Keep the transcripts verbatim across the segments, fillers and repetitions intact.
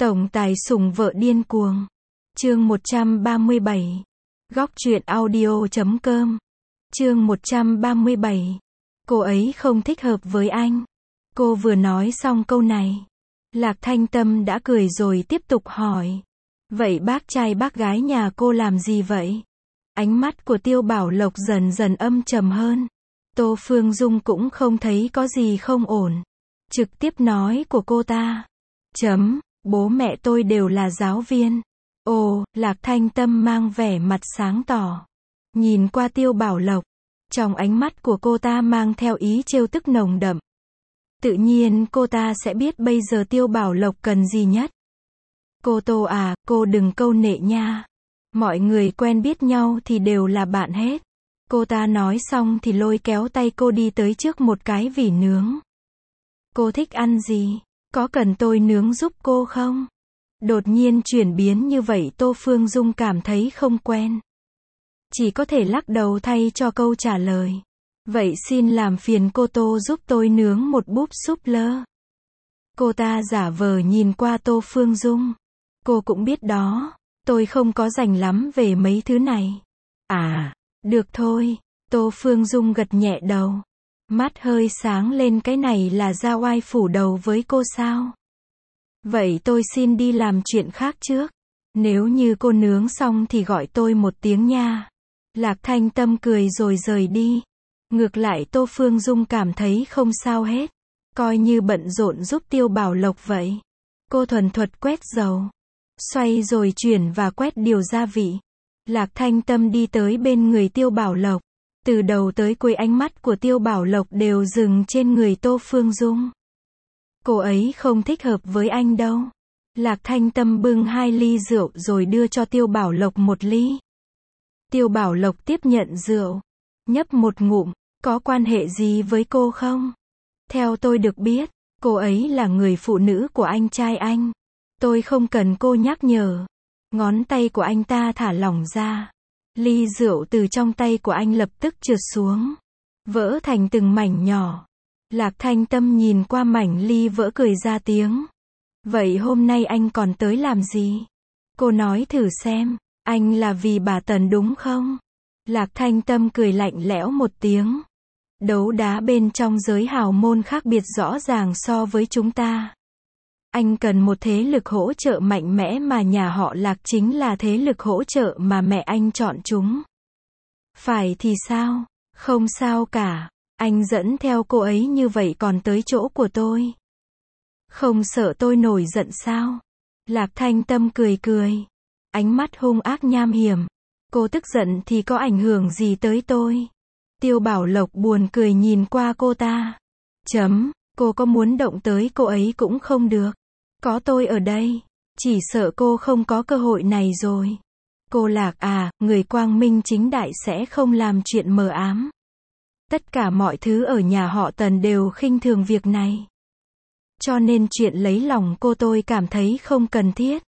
Tổng tài sủng vợ điên cuồng. Chương một trăm ba mươi bảy. Góc truyện audio chấm com. Chương một trăm ba mươi bảy. Cô ấy không thích hợp với anh. Cô vừa nói xong câu này, Lạc Thanh Tâm đã cười rồi tiếp tục hỏi. Vậy bác trai bác gái nhà cô làm gì vậy? Ánh mắt của Tiêu Bảo Lộc dần dần âm trầm hơn. Tô Phương Dung cũng không thấy có gì không ổn. Trực tiếp nói của cô ta. Chấm, bố mẹ tôi đều là giáo viên. Ồ, Lạc Thanh Tâm mang vẻ mặt sáng tỏ. Nhìn qua Tiêu Bảo Lộc. Trong ánh mắt của cô ta mang theo ý trêu tức nồng đậm. Tự nhiên cô ta sẽ biết bây giờ Tiêu Bảo Lộc cần gì nhất. Cô Tô à, cô đừng câu nệ nha. Mọi người quen biết nhau thì đều là bạn hết. Cô ta nói xong thì lôi kéo tay cô đi tới trước một cái vỉ nướng. Cô thích ăn gì? Có cần tôi nướng giúp cô không? Đột nhiên chuyển biến như vậy Tô Phương Dung cảm thấy không quen. Chỉ có thể lắc đầu thay cho câu trả lời. Vậy xin làm phiền cô Tô giúp tôi nướng một búp súp lơ. Cô ta giả vờ nhìn qua Tô Phương Dung. Cô cũng biết đó, tôi không có rành lắm về mấy thứ này. À, được thôi, Tô Phương Dung gật nhẹ đầu. Mắt hơi sáng lên, cái này là ra oai phủ đầu với cô sao? Vậy tôi xin đi làm chuyện khác trước. Nếu như cô nướng xong thì gọi tôi một tiếng nha. Lạc Thanh Tâm cười rồi rời đi. Ngược lại Tô Phương Dung cảm thấy không sao hết. Coi như bận rộn giúp Tiêu Bảo Lộc vậy. Cô thuần thuật quét dầu. Xoay rồi chuyển và quét điều gia vị. Lạc Thanh Tâm đi tới bên người Tiêu Bảo Lộc. Từ đầu tới cuối ánh mắt của Tiêu Bảo Lộc đều dừng trên người Tô Phương Dung. Cô ấy không thích hợp với anh đâu. Lạc Thanh Tâm bưng hai ly rượu rồi đưa cho Tiêu Bảo Lộc một ly. Tiêu Bảo Lộc tiếp nhận rượu. Nhấp một ngụm. Có quan hệ gì với cô không? Theo tôi được biết, cô ấy là người phụ nữ của anh trai anh. Tôi không cần cô nhắc nhở. Ngón tay của anh ta thả lỏng ra. Ly rượu từ trong tay của anh lập tức trượt xuống. Vỡ thành từng mảnh nhỏ. Lạc Thanh Tâm nhìn qua mảnh ly vỡ cười ra tiếng. Vậy hôm nay anh còn tới làm gì? Cô nói thử xem, anh là vì bà Tần đúng không? Lạc Thanh Tâm cười lạnh lẽo một tiếng. Đấu đá bên trong giới hào môn khác biệt rõ ràng so với chúng ta. Anh cần một thế lực hỗ trợ mạnh mẽ mà nhà họ Lạc chính là thế lực hỗ trợ mà mẹ anh chọn chúng. Phải thì sao? Không sao cả. Anh dẫn theo cô ấy như vậy còn tới chỗ của tôi. Không sợ tôi nổi giận sao? Lạc Thanh Tâm cười cười. Ánh mắt hung ác nham hiểm. Cô tức giận thì có ảnh hưởng gì tới tôi? Tiêu Bảo Lộc buồn cười nhìn qua cô ta. Chấm, cô có muốn động tới cô ấy cũng không được. Có tôi ở đây. Chỉ sợ cô không có cơ hội này rồi. Cô Lạc à, người quang minh chính đại sẽ không làm chuyện mờ ám. Tất cả mọi thứ ở nhà họ Tần đều khinh thường việc này. Cho nên chuyện lấy lòng cô tôi cảm thấy không cần thiết.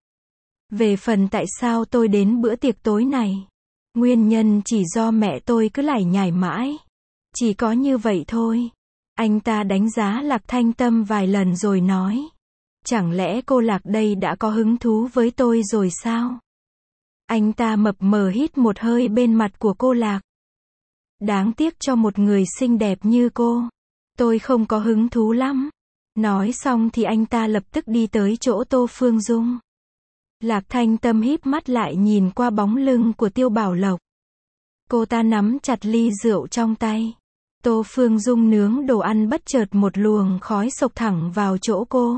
Về phần tại sao tôi đến bữa tiệc tối này, nguyên nhân chỉ do mẹ tôi cứ lải nhải mãi. Chỉ có như vậy thôi. Anh ta đánh giá Lạc Thanh Tâm vài lần rồi nói. Chẳng lẽ cô Lạc đây đã có hứng thú với tôi rồi sao? Anh ta mập mờ hít một hơi bên mặt của cô Lạc. Đáng tiếc cho một người xinh đẹp như cô. Tôi không có hứng thú lắm. Nói xong thì anh ta lập tức đi tới chỗ Tô Phương Dung. Lạc Thanh Tâm híp mắt lại nhìn qua bóng lưng của Tiêu Bảo Lộc. Cô ta nắm chặt ly rượu trong tay. Tô Phương Dung nướng đồ ăn bất chợt một luồng khói xộc thẳng vào chỗ cô.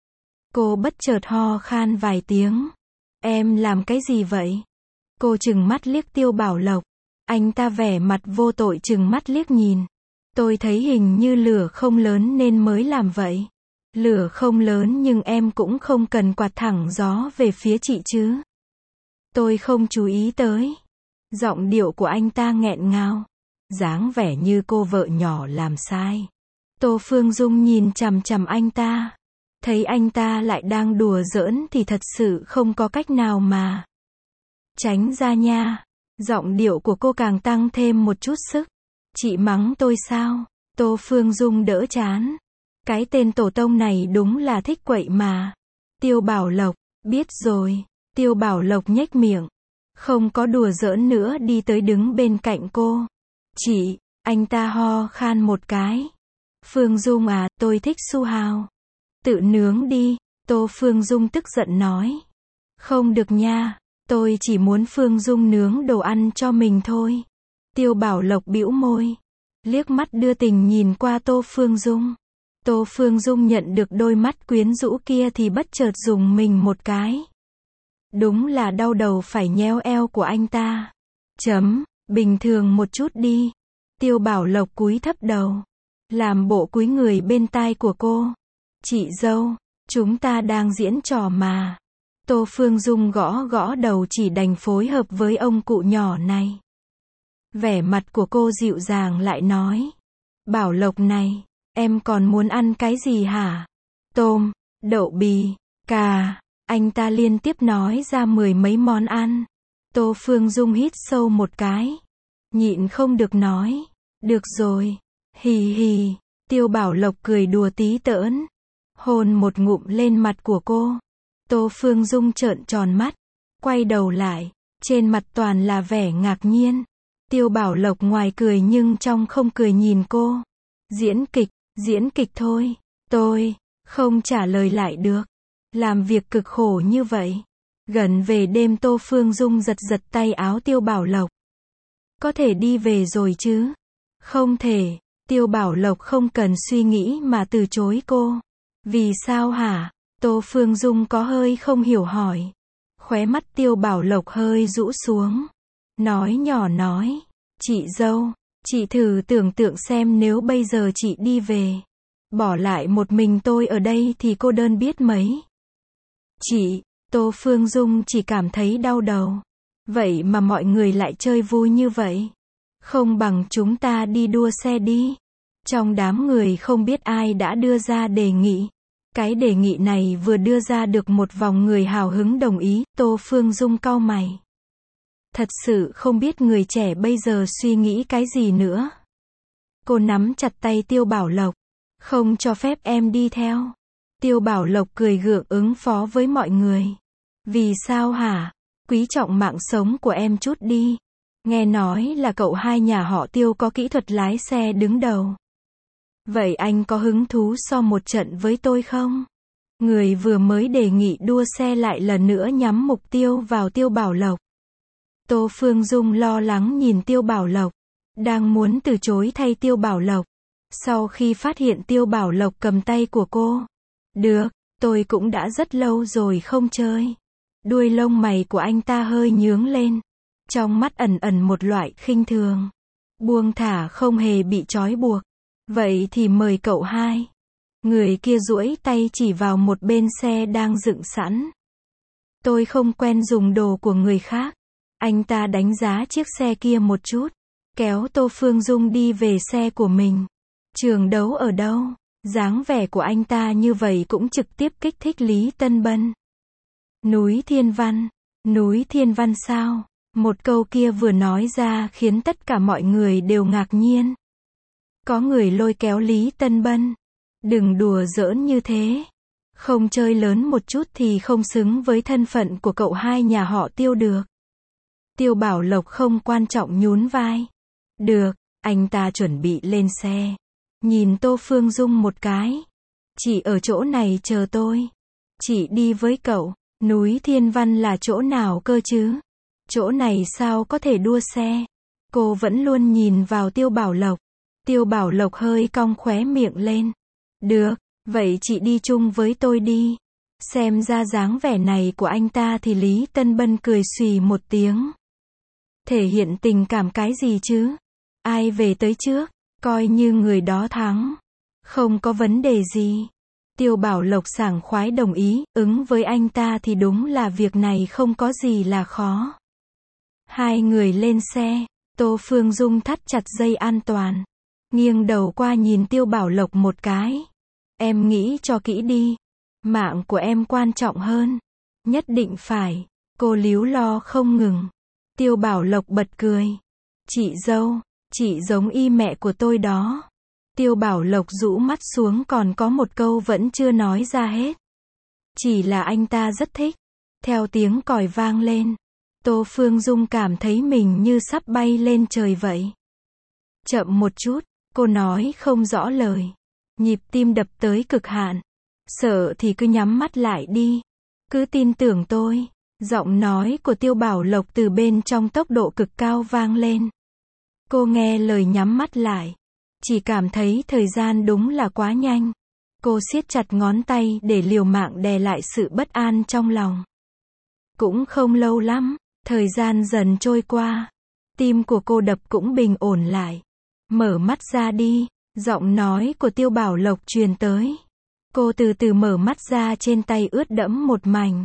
Cô bất chợt ho khan vài tiếng. Em làm cái gì vậy? Cô trừng mắt liếc Tiêu Bảo Lộc. Anh ta vẻ mặt vô tội trừng mắt liếc nhìn. Tôi thấy hình như lửa không lớn nên mới làm vậy. Lửa không lớn nhưng em cũng không cần quạt thẳng gió về phía chị chứ. Tôi không chú ý tới. Giọng điệu của anh ta nghẹn ngào. Dáng vẻ như cô vợ nhỏ làm sai. Tô Phương Dung nhìn chằm chằm anh ta. Thấy anh ta lại đang đùa giỡn thì thật sự không có cách nào mà. Tránh ra nha. Giọng điệu của cô càng tăng thêm một chút sức. Chị mắng tôi sao? Tô Phương Dung đỡ chán. Cái tên tổ tông này đúng là thích quậy mà. Tiêu Bảo Lộc, biết rồi. Tiêu Bảo Lộc nhếch miệng. Không có đùa giỡn nữa đi tới đứng bên cạnh cô. Chị, anh ta ho khan một cái. Phương Dung à, tôi thích su hào. Tự nướng đi, Tô Phương Dung tức giận nói. Không được nha, tôi chỉ muốn Phương Dung nướng đồ ăn cho mình thôi. Tiêu Bảo Lộc bĩu môi. Liếc mắt đưa tình nhìn qua Tô Phương Dung. Tô Phương Dung nhận được đôi mắt quyến rũ kia thì bất chợt dùng mình một cái. Đúng là đau đầu phải nhéo eo của anh ta. Chấm, bình thường một chút đi. Tiêu Bảo Lộc cúi thấp đầu. Làm bộ cúi người bên tai của cô. Chị dâu, chúng ta đang diễn trò mà. Tô Phương Dung gõ gõ đầu chỉ đành phối hợp với ông cụ nhỏ này. Vẻ mặt của cô dịu dàng lại nói. Bảo Lộc này, em còn muốn ăn cái gì hả? Tôm, đậu bì, cà. Anh ta liên tiếp nói ra mười mấy món ăn. Tô Phương Dung hít sâu một cái. Nhịn không được nói. Được rồi. Hì hì. Tiêu Bảo Lộc cười đùa tí tỡn. Hôn một ngụm lên mặt của cô. Tô Phương Dung trợn tròn mắt. Quay đầu lại. Trên mặt toàn là vẻ ngạc nhiên. Tiêu Bảo Lộc ngoài cười nhưng trong không cười nhìn cô. Diễn kịch, diễn kịch thôi. Tôi, không trả lời lại được. Làm việc cực khổ như vậy. Gần về đêm Tô Phương Dung giật giật tay áo Tiêu Bảo Lộc. Có thể đi về rồi chứ? Không thể. Tiêu Bảo Lộc không cần suy nghĩ mà từ chối cô. Vì sao hả? Tô Phương Dung có hơi không hiểu hỏi. Khóe mắt Tiêu Bảo Lộc hơi rũ xuống. Nói nhỏ nói. Chị dâu, chị thử tưởng tượng xem nếu bây giờ chị đi về. Bỏ lại một mình tôi ở đây thì cô đơn biết mấy. Chị, Tô Phương Dung chỉ cảm thấy đau đầu. Vậy mà mọi người lại chơi vui như vậy. Không bằng chúng ta đi đua xe đi. Trong đám người không biết ai đã đưa ra đề nghị. Cái đề nghị này vừa đưa ra được một vòng người hào hứng đồng ý. Tô Phương Dung cau mày. Thật sự không biết người trẻ bây giờ suy nghĩ cái gì nữa. Cô nắm chặt tay Tiêu Bảo Lộc. Không cho phép em đi theo. Tiêu Bảo Lộc cười gượng ứng phó với mọi người. Vì sao hả? Quý trọng mạng sống của em chút đi. Nghe nói là cậu hai nhà họ Tiêu có kỹ thuật lái xe đứng đầu. Vậy anh có hứng thú so một trận với tôi không? Người vừa mới đề nghị đua xe lại lần nữa nhắm mục tiêu vào Tiêu Bảo Lộc. Tô Phương Dung lo lắng nhìn Tiêu Bảo Lộc. Đang muốn từ chối thay Tiêu Bảo Lộc. Sau khi phát hiện Tiêu Bảo Lộc cầm tay của cô. Được, tôi cũng đã rất lâu rồi không chơi. Đuôi lông mày của anh ta hơi nhướng lên. Trong mắt ẩn ẩn một loại khinh thường. Buông thả không hề bị trói buộc. Vậy thì mời cậu hai. Người kia duỗi tay chỉ vào một bên xe đang dựng sẵn. Tôi không quen dùng đồ của người khác. Anh ta đánh giá chiếc xe kia một chút. Kéo Tô Phương Dung đi về xe của mình. Trường đấu ở đâu? Dáng vẻ của anh ta như vậy cũng trực tiếp kích thích Lý Tân Bân. Núi Thiên Văn. Núi Thiên Văn sao? Một câu kia vừa nói ra khiến tất cả mọi người đều ngạc nhiên. Có người lôi kéo Lý Tân Bân. Đừng đùa giỡn như thế. Không chơi lớn một chút thì không xứng với thân phận của cậu hai nhà họ Tiêu được. Tiêu Bảo Lộc không quan trọng nhún vai. Được, anh ta chuẩn bị lên xe. Nhìn Tô Phương Dung một cái. Chị ở chỗ này chờ tôi. Chị đi với cậu. Núi Thiên Văn là chỗ nào cơ chứ? Chỗ này sao có thể đua xe? Cô vẫn luôn nhìn vào Tiêu Bảo Lộc. Tiêu Bảo Lộc hơi cong khóe miệng lên. Được, vậy chị đi chung với tôi đi. Xem ra dáng vẻ này của anh ta thì Lý Tân Bân cười xùy một tiếng. Thể hiện tình cảm cái gì chứ? Ai về tới trước, coi như người đó thắng. Không có vấn đề gì. Tiêu Bảo Lộc sảng khoái đồng ý, ứng với anh ta thì đúng là việc này không có gì là khó. Hai người lên xe, Tô Phương Dung thắt chặt dây an toàn. Nghiêng đầu qua nhìn Tiêu Bảo Lộc một cái. Em nghĩ cho kỹ đi. Mạng của em quan trọng hơn. Nhất định phải. Cô líu lo không ngừng. Tiêu Bảo Lộc bật cười. Chị dâu, chị giống y mẹ của tôi đó. Tiêu Bảo Lộc rũ mắt xuống còn có một câu vẫn chưa nói ra hết. Chỉ là anh ta rất thích. Theo tiếng còi vang lên, Tô Phương Dung cảm thấy mình như sắp bay lên trời vậy. Chậm một chút, cô nói không rõ lời. Nhịp tim đập tới cực hạn. Sợ thì cứ nhắm mắt lại đi. Cứ tin tưởng tôi. Giọng nói của Tiêu Bảo Lộc từ bên trong tốc độ cực cao vang lên. Cô nghe lời nhắm mắt lại. Chỉ cảm thấy thời gian đúng là quá nhanh. Cô siết chặt ngón tay để liều mạng đè lại sự bất an trong lòng. Cũng không lâu lắm, thời gian dần trôi qua. Tim của cô đập cũng bình ổn lại. Mở mắt ra đi, giọng nói của Tiêu Bảo Lộc truyền tới. Cô từ từ mở mắt ra, trên tay ướt đẫm một mảnh.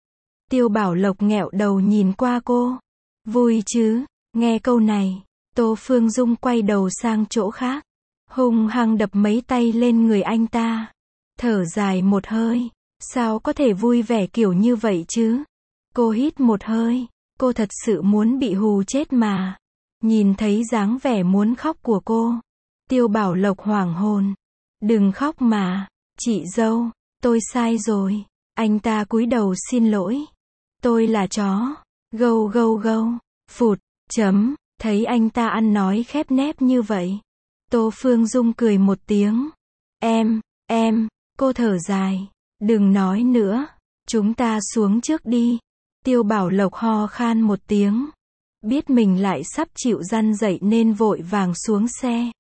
Tiêu Bảo Lộc nghẹo đầu nhìn qua cô. Vui chứ? Nghe câu này, Tô Phương Dung quay đầu sang chỗ khác. Hung hăng đập mấy tay lên người anh ta. Thở dài một hơi. Sao có thể vui vẻ kiểu như vậy chứ? Cô hít một hơi. Cô thật sự muốn bị hù chết mà. Nhìn thấy dáng vẻ muốn khóc của cô, Tiêu Bảo Lộc hoảng hồn. Đừng khóc mà, chị dâu, tôi sai rồi. Anh ta cúi đầu xin lỗi. Tôi là chó. Gâu gâu gâu. Phụt, chấm. Thấy anh ta ăn nói khép nép như vậy, Tô Phương Dung cười một tiếng. Em, em, cô thở dài. Đừng nói nữa. Chúng ta xuống trước đi. Tiêu Bảo Lộc ho khan một tiếng. Biết mình lại sắp chịu răn dậy nên vội vàng xuống xe.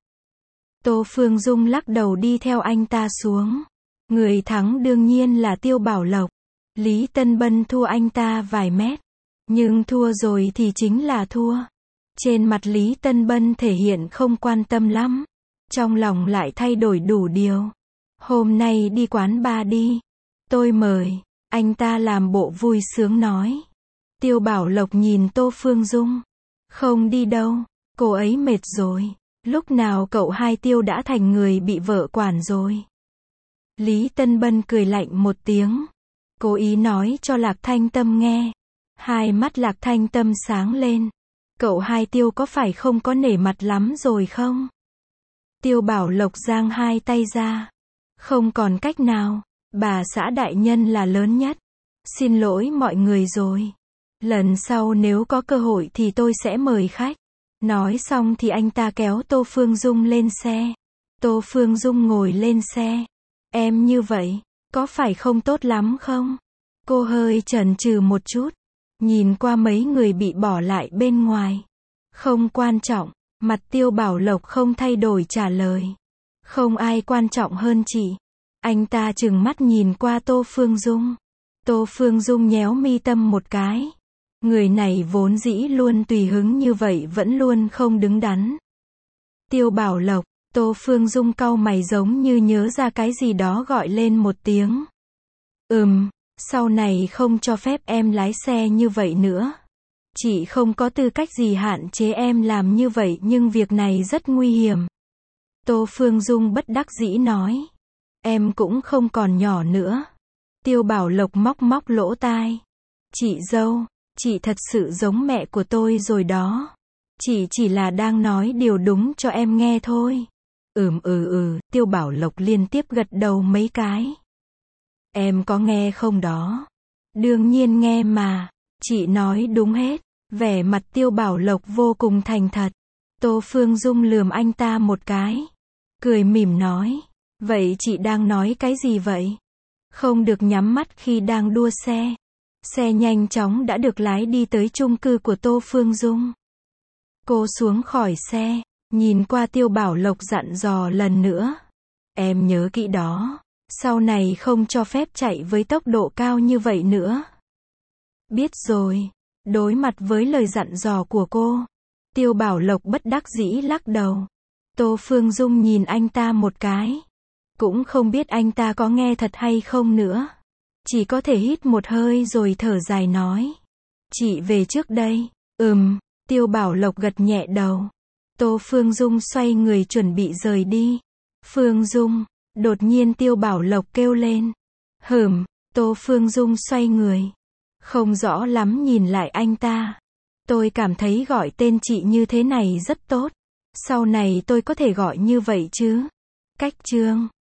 Tô Phương Dung lắc đầu đi theo anh ta xuống. Người thắng đương nhiên là Tiêu Bảo Lộc. Lý Tân Bân thua anh ta vài mét. Nhưng thua rồi thì chính là thua. Trên mặt Lý Tân Bân thể hiện không quan tâm lắm. Trong lòng lại thay đổi đủ điều. Hôm nay đi quán bar đi. Tôi mời. Anh ta làm bộ vui sướng nói. Tiêu Bảo Lộc nhìn Tô Phương Dung. Không đi đâu. Cô ấy mệt rồi. Lúc nào cậu hai Tiêu đã thành người bị vợ quản rồi. Lý Tân Bân cười lạnh một tiếng. Cố ý nói cho Lạc Thanh Tâm nghe. Hai mắt Lạc Thanh Tâm sáng lên. Cậu hai Tiêu có phải không có nể mặt lắm rồi không? Tiêu Bảo Lộc giang hai tay ra. Không còn cách nào. Bà xã đại nhân là lớn nhất. Xin lỗi mọi người rồi. Lần sau nếu có cơ hội thì tôi sẽ mời khách. Nói xong thì anh ta kéo Tô Phương Dung lên xe. Tô Phương Dung ngồi lên xe. Em như vậy, có phải không tốt lắm không? Cô hơi chần chừ một chút. Nhìn qua mấy người bị bỏ lại bên ngoài. Không quan trọng. Mặt Tiêu Bảo Lộc không thay đổi trả lời. Không ai quan trọng hơn chị. Anh ta trừng mắt nhìn qua Tô Phương Dung. Tô Phương Dung nhéo mi tâm một cái. Người này vốn dĩ luôn tùy hứng như vậy vẫn luôn không đứng đắn. Tiêu Bảo Lộc. Tô Phương Dung cau mày giống như nhớ ra cái gì đó gọi lên một tiếng. Ừm, sau này không cho phép em lái xe như vậy nữa. Chị không có tư cách gì hạn chế em làm như vậy nhưng việc này rất nguy hiểm. Tô Phương Dung bất đắc dĩ nói. Em cũng không còn nhỏ nữa. Tiêu Bảo Lộc móc móc lỗ tai. Chị dâu, chị thật sự giống mẹ của tôi rồi đó. Chị chỉ là đang nói điều đúng cho em nghe thôi. Ừm ừ ừ, Tiêu Bảo Lộc liên tiếp gật đầu mấy cái. Em có nghe không đó? Đương nhiên nghe mà. Chị nói đúng hết. Vẻ mặt Tiêu Bảo Lộc vô cùng thành thật. Tô Phương Dung lườm anh ta một cái. Cười mỉm nói. Vậy chị đang nói cái gì vậy? Không được nhắm mắt khi đang đua xe. Xe nhanh chóng đã được lái đi tới chung cư của Tô Phương Dung. Cô xuống khỏi xe, nhìn qua Tiêu Bảo Lộc dặn dò lần nữa. Em nhớ kỹ đó. Sau này không cho phép chạy với tốc độ cao như vậy nữa. Biết rồi. Đối mặt với lời dặn dò của cô, Tiêu Bảo Lộc bất đắc dĩ lắc đầu. Tô Phương Dung nhìn anh ta một cái. Cũng không biết anh ta có nghe thật hay không nữa. Chỉ có thể hít một hơi rồi thở dài nói. Chị về trước đây. Ừm, Tiêu Bảo Lộc gật nhẹ đầu. Tô Phương Dung xoay người chuẩn bị rời đi. Phương Dung, đột nhiên Tiêu Bảo Lộc kêu lên. Hửm, Tô Phương Dung xoay người. Không rõ lắm nhìn lại anh ta. Tôi cảm thấy gọi tên chị như thế này rất tốt. Sau này tôi có thể gọi như vậy chứ? Cách chương